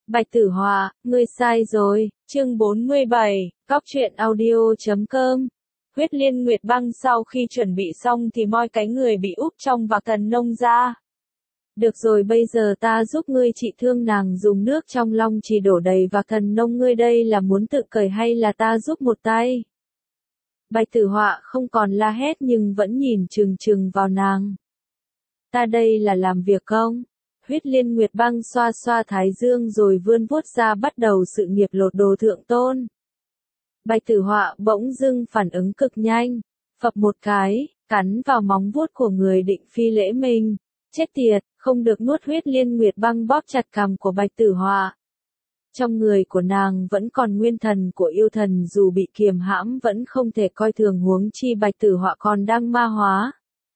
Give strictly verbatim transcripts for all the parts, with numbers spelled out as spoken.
Bạch Tử Họa, ngươi sai rồi, chương bốn mươi bảy, góc truyện audio chấm com. Huyết Liên Nguyệt Băng sau khi chuẩn bị xong thì moi cái người bị úp trong vạc thần nông ra. Được rồi, bây giờ ta giúp ngươi trị thương nàng, dùng nước trong long chỉ đổ đầy vạc thần nông. Ngươi đây là muốn tự cởi hay là ta giúp một tay? Bạch Tử Họa không còn la hét nhưng vẫn nhìn chừng chừng vào nàng. Ta đây là làm việc không? Huyết Liên Nguyệt Băng xoa xoa thái dương rồi vươn vuốt ra bắt đầu sự nghiệp lột đồ thượng tôn. Bạch Tử Họa bỗng dưng phản ứng cực nhanh, phập một cái, cắn vào móng vuốt của người định phi lễ mình. Chết tiệt, không được nuốt. Huyết Liên Nguyệt Băng bóp chặt cằm của Bạch Tử Họa. Trong người của nàng vẫn còn nguyên thần của yêu thần, dù bị kiềm hãm vẫn không thể coi thường, huống chi Bạch Tử Họa còn đang ma hóa.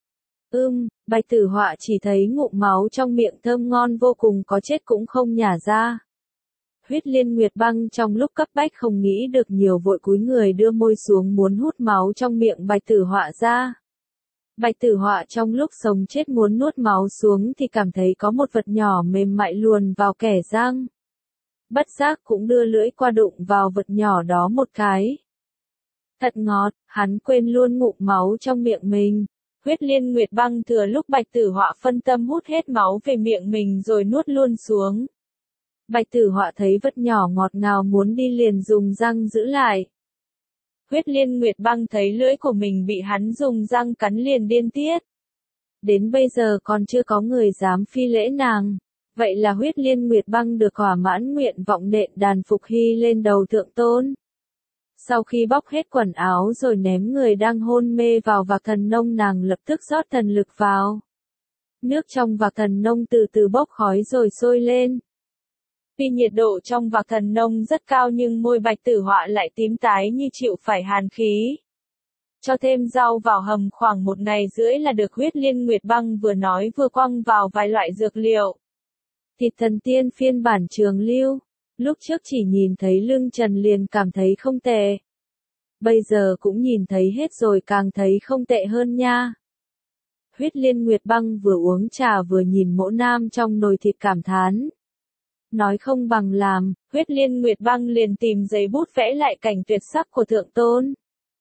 Ưm, Bạch Tử Họa chỉ thấy ngụm máu trong miệng thơm ngon vô cùng, có chết cũng không nhả ra. Huyết Liên Nguyệt Băng trong lúc cấp bách không nghĩ được nhiều, vội cúi người đưa môi xuống muốn hút máu trong miệng Bạch Tử Họa ra. Bạch Tử Họa trong lúc sống chết muốn nuốt máu xuống thì cảm thấy có một vật nhỏ mềm mại luồn vào kẽ răng. Bất giác cũng đưa lưỡi qua đụng vào vật nhỏ đó một cái. Thật ngọt, hắn quên luôn ngụm máu trong miệng mình. Huyết Liên Nguyệt Băng thừa lúc Bạch Tử Họa phân tâm hút hết máu về miệng mình rồi nuốt luôn xuống. Bạch Tử Họa thấy vật nhỏ ngọt ngào muốn đi liền dùng răng giữ lại. Huyết Liên Nguyệt Băng thấy lưỡi của mình bị hắn dùng răng cắn liền điên tiết. Đến bây giờ còn chưa có người dám phi lễ nàng. Vậy là Huyết Liên Nguyệt Băng được thỏa mãn nguyện vọng nện đàn phục hy lên đầu thượng tôn. Sau khi bóc hết quần áo rồi ném người đang hôn mê vào vạc thần nông, nàng lập tức rót thần lực vào. Nước trong vạc thần nông từ từ bốc khói rồi sôi lên. Tuy nhiệt độ trong vạc thần nông rất cao nhưng môi Bạch Tử Họa lại tím tái như chịu phải hàn khí. Cho thêm rau vào hầm khoảng một ngày rưỡi là được. Huyết Liên Nguyệt Băng vừa nói vừa quăng vào vài loại dược liệu. Thịt thần tiên phiên bản trường lưu. Lúc trước chỉ nhìn thấy lưng trần liền cảm thấy không tệ. Bây giờ cũng nhìn thấy hết rồi càng thấy không tệ hơn nha. Huyết Liên Nguyệt Băng vừa uống trà vừa nhìn mỗ nam trong nồi thịt cảm thán. Nói không bằng làm, Huyết Liên Nguyệt Băng liền tìm giấy bút vẽ lại cảnh tuyệt sắc của thượng tôn.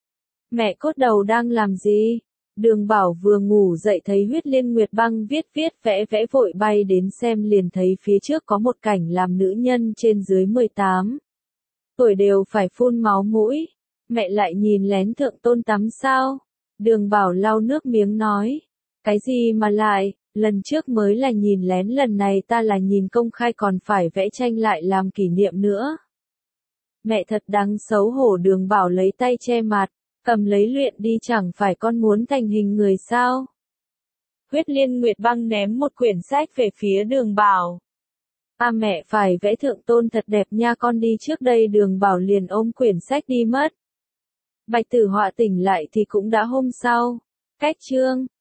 Mẹ cốt đầu đang làm gì? Đường Bảo vừa ngủ dậy thấy Huyết Liên Nguyệt Băng viết viết vẽ vẽ vội bay đến xem, liền thấy phía trước có một cảnh làm nữ nhân trên dưới mười tám tuổi đều phải phun máu mũi. Mẹ lại nhìn lén thượng tôn tắm sao? Đường Bảo lau nước miếng nói. Cái gì mà lại, lần trước mới là nhìn lén, lần này ta là nhìn công khai còn phải vẽ tranh lại làm kỷ niệm nữa. Mẹ thật đáng xấu hổ. Đường Bảo lấy tay che mặt. Cầm lấy luyện đi, chẳng phải con muốn thành hình người sao? Huyết Liên Nguyệt Băng ném một quyển sách về phía Đường Bảo. À, mẹ phải vẽ thượng tôn thật đẹp nha, con đi trước đây. Đường Bảo liền ôm quyển sách đi mất. Bạch Tử Họa tỉnh lại thì cũng đã hôm sau. Cách chương